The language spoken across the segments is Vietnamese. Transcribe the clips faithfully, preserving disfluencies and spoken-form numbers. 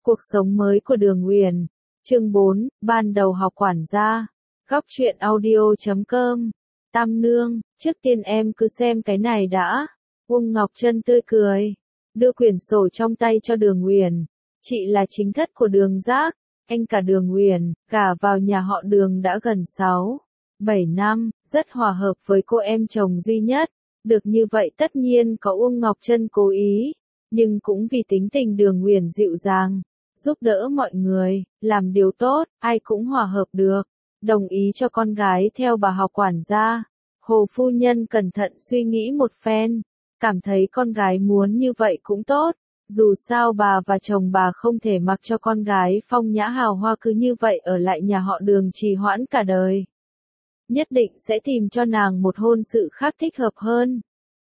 Cuộc sống mới của Đường Uyển. Chương bốn, ban đầu học quản gia. Góc truyện audio chấm com. Tam nương, trước tiên em cứ xem cái này đã. Uông Ngọc Trân tươi cười, đưa quyển sổ trong tay cho Đường Uyển. Chị là chính thất của Đường Giác, anh cả Đường Uyển, gả vào nhà họ Đường đã gần sáu, bảy năm, rất hòa hợp với cô em chồng duy nhất. Được như vậy tất nhiên có Uông Ngọc Trân cố ý, nhưng cũng vì tính tình Đường Uyển dịu dàng, giúp đỡ mọi người, làm điều tốt, ai cũng hòa hợp được, đồng ý cho con gái theo bà học quản gia. Hồ phu nhân cẩn thận suy nghĩ một phen, cảm thấy con gái muốn như vậy cũng tốt, dù sao bà và chồng bà không thể mặc cho con gái phong nhã hào hoa cứ như vậy ở lại nhà họ Đường trì hoãn cả đời. Nhất định sẽ tìm cho nàng một hôn sự khác thích hợp hơn.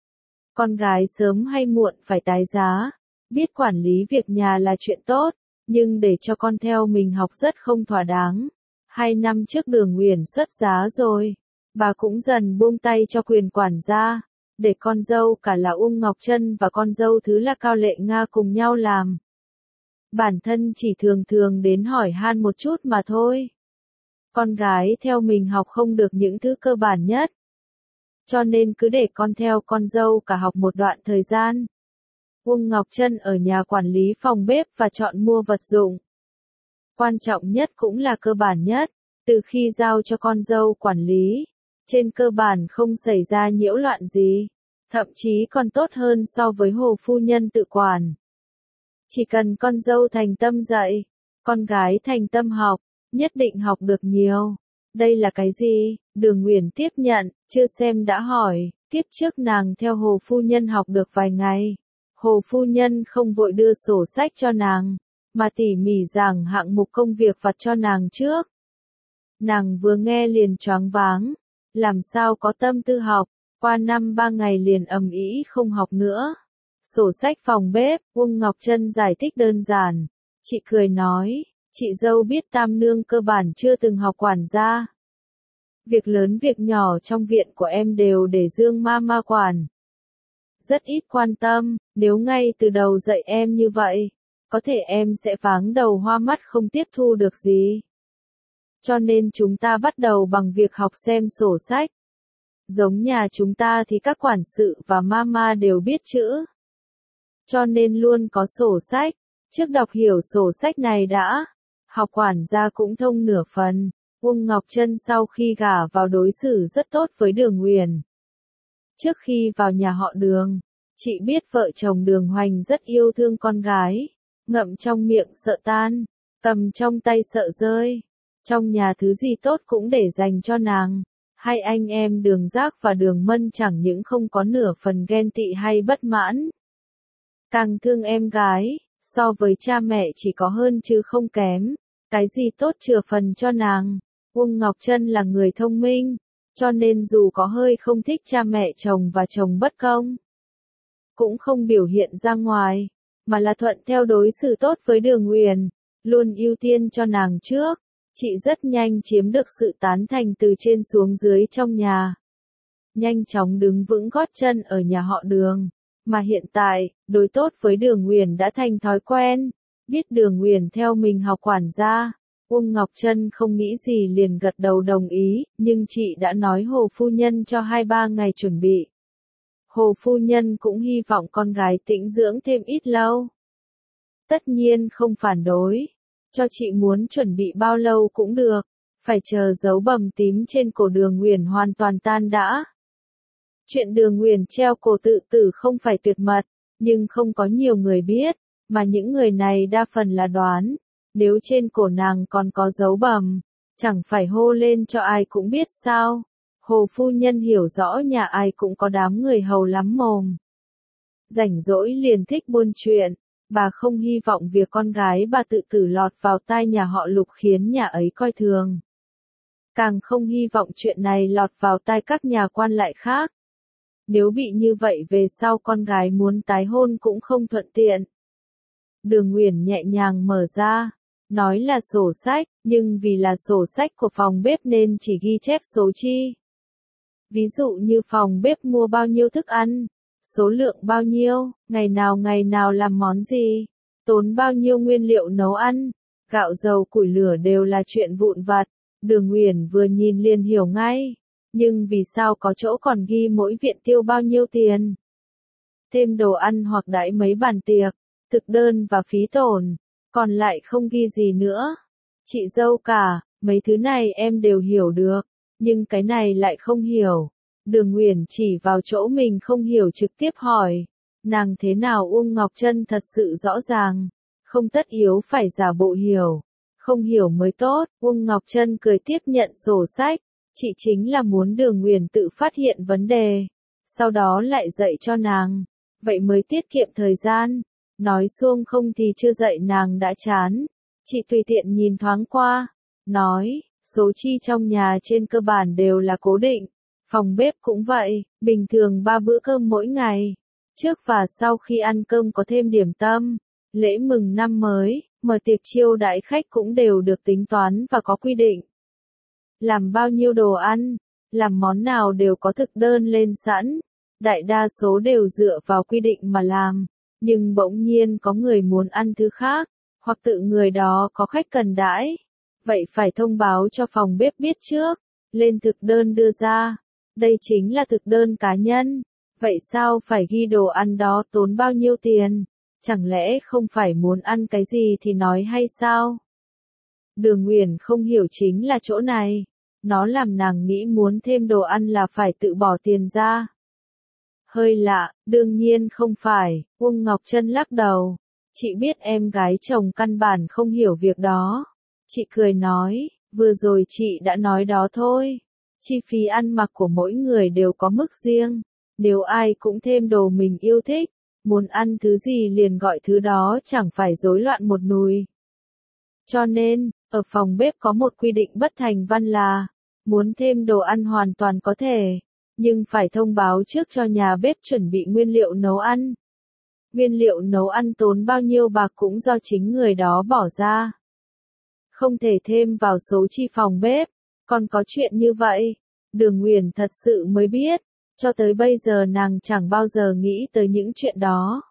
Con gái sớm hay muộn phải tái giá, biết quản lý việc nhà là chuyện tốt, nhưng để cho con theo mình học rất không thỏa đáng. Hai năm trước Đường Uyển xuất giá rồi, bà cũng dần buông tay cho quyền quản gia, để con dâu cả là Uông Ngọc Trân và con dâu thứ là Cao Lệ Nga cùng nhau làm. Bản thân chỉ thường thường đến hỏi han một chút mà thôi. Con gái theo mình học không được những thứ cơ bản nhất, cho nên cứ để con theo con dâu cả học một đoạn thời gian. Uông Ngọc Trân ở nhà quản lý phòng bếp và chọn mua vật dụng. Quan trọng nhất cũng là cơ bản nhất, từ khi giao cho con dâu quản lý, trên cơ bản không xảy ra nhiễu loạn gì, thậm chí còn tốt hơn so với Hồ phu nhân tự quản. Chỉ cần con dâu thành tâm dạy, con gái thành tâm học, nhất định học được nhiều. Đây là cái gì? Đường Uyển tiếp nhận, chưa xem đã hỏi, tiếp trước nàng theo Hồ phu nhân học được vài ngày. Hồ phu nhân không vội đưa sổ sách cho nàng, mà tỉ mỉ giảng hạng mục công việc vặt cho nàng trước. Nàng vừa nghe liền choáng váng, làm sao có tâm tư học, qua năm ba ngày liền ầm ĩ không học nữa. Sổ sách phòng bếp, Uông Ngọc Trân giải thích đơn giản. Chị cười nói, chị dâu biết tam nương cơ bản chưa từng học quản gia. Việc lớn việc nhỏ trong viện của em đều để Dương ma ma quản. Rất ít quan tâm, nếu ngay từ đầu dạy em như vậy, có thể em sẽ váng đầu hoa mắt không tiếp thu được gì. Cho nên chúng ta bắt đầu bằng việc học xem sổ sách. Giống nhà chúng ta thì các quản sự và mama đều biết chữ, cho nên luôn có sổ sách, trước đọc hiểu sổ sách này đã. Học quản gia cũng thông nửa phần. Uông Ngọc Trân sau khi gả vào đối xử rất tốt với Đường Uyển. Trước khi vào nhà họ Đường, chị biết vợ chồng Đường Hoành rất yêu thương con gái, ngậm trong miệng sợ tan, cầm trong tay sợ rơi. Trong nhà thứ gì tốt cũng để dành cho nàng. Hai anh em Đường Giác và Đường Mân chẳng những không có nửa phần ghen tị hay bất mãn, càng thương em gái, so với cha mẹ chỉ có hơn chứ không kém. Cái gì tốt chừa phần cho nàng. Uông Ngọc Trân là người thông minh, cho nên dù có hơi không thích cha mẹ chồng và chồng bất công, cũng không biểu hiện ra ngoài, mà là thuận theo đối xử tốt với Đường Uyển, luôn ưu tiên cho nàng trước. Chị rất nhanh chiếm được sự tán thành từ trên xuống dưới trong nhà, nhanh chóng đứng vững gót chân ở nhà họ Đường, mà hiện tại, đối tốt với Đường Uyển đã thành thói quen. Biết Đường Uyển theo mình học quản gia, Uông Ngọc Trân không nghĩ gì liền gật đầu đồng ý, nhưng chị đã nói Hồ phu nhân cho hai ba ngày chuẩn bị. Hồ phu nhân cũng hy vọng con gái tĩnh dưỡng thêm ít lâu. Tất nhiên không phản đối, cho chị muốn chuẩn bị bao lâu cũng được, phải chờ dấu bầm tím trên cổ Đường Uyển hoàn toàn tan đã. Chuyện Đường Uyển treo cổ tự tử không phải tuyệt mật, nhưng không có nhiều người biết, mà những người này đa phần là đoán. Nếu trên cổ nàng còn có dấu bầm, chẳng phải hô lên cho ai cũng biết sao. Hồ phu nhân hiểu rõ nhà ai cũng có đám người hầu lắm mồm, rảnh rỗi liền thích buôn chuyện. Bà không hy vọng việc con gái bà tự tử lọt vào tai nhà họ Lục khiến nhà ấy coi thường, càng không hy vọng chuyện này lọt vào tai các nhà quan lại khác. Nếu bị như vậy về sau con gái muốn tái hôn cũng không thuận tiện. Đường Uyển nhẹ nhàng mở ra, nói là sổ sách, nhưng vì là sổ sách của phòng bếp nên chỉ ghi chép số chi. Ví dụ như phòng bếp mua bao nhiêu thức ăn, số lượng bao nhiêu, ngày nào ngày nào làm món gì. tốn bao nhiêu nguyên liệu nấu ăn, gạo dầu củi lửa đều là chuyện vụn vặt, Đường Uyển vừa nhìn liền hiểu ngay, nhưng vì sao có chỗ còn ghi mỗi viện tiêu bao nhiêu tiền? Thêm đồ ăn hoặc đãi mấy bàn tiệc, thực đơn và phí tổn, còn lại không ghi gì nữa. Chị dâu cả, mấy thứ này em đều hiểu được, nhưng cái này lại không hiểu. Đường Uyển chỉ vào chỗ mình không hiểu trực tiếp hỏi, nàng thế nào Uông Ngọc Trân thật sự rõ ràng, không tất yếu phải giả bộ hiểu, không hiểu mới tốt. Uông Ngọc Trân cười tiếp nhận sổ sách, chị chính là muốn Đường Uyển tự phát hiện vấn đề, sau đó lại dạy cho nàng, vậy mới tiết kiệm thời gian. Nói xuông không thì chưa dạy nàng đã chán. Chị tùy tiện nhìn thoáng qua, nói, số chi trong nhà trên cơ bản đều là cố định, phòng bếp cũng vậy, bình thường ba bữa cơm mỗi ngày, trước và sau khi ăn cơm có thêm điểm tâm, lễ mừng năm mới, mở tiệc chiêu đãi khách cũng đều được tính toán và có quy định. Làm bao nhiêu đồ ăn, làm món nào đều có thực đơn lên sẵn, đại đa số đều dựa vào quy định mà làm. Nhưng bỗng nhiên có người muốn ăn thứ khác, hoặc tự người đó có khách cần đãi, vậy phải thông báo cho phòng bếp biết trước, lên thực đơn đưa ra. Đây chính là thực đơn cá nhân, vậy sao phải ghi đồ ăn đó tốn bao nhiêu tiền? Chẳng lẽ không phải muốn ăn cái gì thì nói hay sao? Đường Uyển không hiểu chính là chỗ này, nó làm nàng nghĩ muốn thêm đồ ăn là phải tự bỏ tiền ra. Hơi lạ, đương nhiên không phải, Uông Ngọc Trân lắc đầu. Chị biết em gái chồng căn bản không hiểu việc đó. Chị cười nói, vừa rồi chị đã nói đó thôi. Chi phí ăn mặc của mỗi người đều có mức riêng. Nếu ai cũng thêm đồ mình yêu thích, muốn ăn thứ gì liền gọi thứ đó chẳng phải rối loạn một nùi. Cho nên, ở phòng bếp có một quy định bất thành văn là, muốn thêm đồ ăn hoàn toàn có thể, nhưng phải thông báo trước cho nhà bếp chuẩn bị nguyên liệu nấu ăn. Nguyên liệu nấu ăn tốn bao nhiêu bạc cũng do chính người đó bỏ ra. Không thể thêm vào số chi phòng bếp, còn có chuyện như vậy. Đường Uyển thật sự mới biết, cho tới bây giờ nàng chẳng bao giờ nghĩ tới những chuyện đó.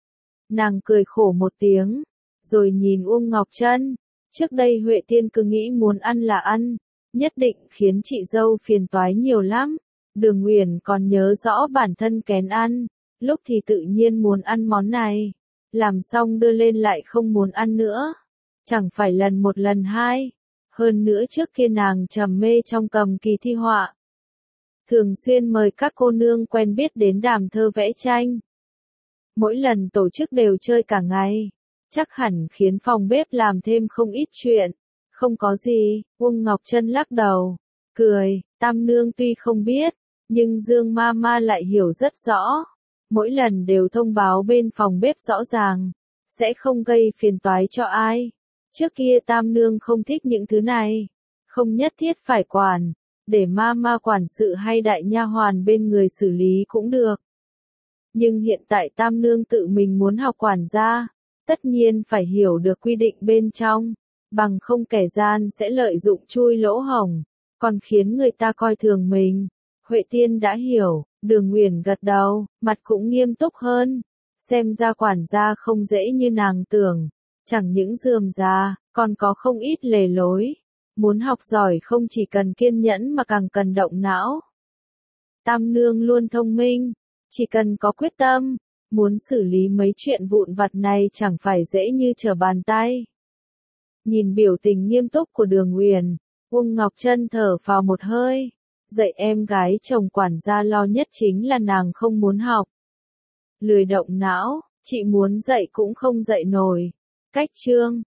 Nàng cười khổ một tiếng, rồi nhìn Uông Ngọc Trân. Trước đây Huệ Tiên cứ nghĩ muốn ăn là ăn, nhất định khiến chị dâu phiền toái nhiều lắm. Đường Uyển còn nhớ rõ bản thân kén ăn, lúc thì tự nhiên muốn ăn món này, làm xong đưa lên lại không muốn ăn nữa. Chẳng phải lần một lần hai, hơn nữa trước kia nàng trầm mê trong cầm kỳ thi họa. Thường xuyên mời các cô nương quen biết đến đàm thơ vẽ tranh. Mỗi lần tổ chức đều chơi cả ngày, chắc hẳn khiến phòng bếp làm thêm không ít chuyện. Không có gì, Uông Ngọc Trân lắc đầu, cười, Tam nương tuy không biết, nhưng Dương ma ma lại hiểu rất rõ. Mỗi lần đều thông báo bên phòng bếp rõ ràng, sẽ không gây phiền toái cho ai. Trước kia Tam nương không thích những thứ này, không nhất thiết phải quản, để ma ma quản sự hay đại nha hoàn bên người xử lý cũng được. Nhưng hiện tại Tam nương tự mình muốn học quản gia, tất nhiên phải hiểu được quy định bên trong, bằng không kẻ gian sẽ lợi dụng chui lỗ hổng, còn khiến người ta coi thường mình. Huệ Tiên đã hiểu, Đường Uyển gật đầu, mặt cũng nghiêm túc hơn. Xem ra quản gia không dễ như nàng tưởng, chẳng những rườm rà, còn có không ít lề lối. Muốn học giỏi không chỉ cần kiên nhẫn mà càng cần động não. Tam nương luôn thông minh, chỉ cần có quyết tâm, muốn xử lý mấy chuyện vụn vặt này chẳng phải dễ như trở bàn tay. Nhìn biểu tình nghiêm túc của Đường Uyển, Uông Ngọc Trân thở phào một hơi. Dạy em gái chồng quản gia lo nhất chính là nàng không muốn học. Lười động não, chị muốn dạy cũng không dạy nổi. Cách chương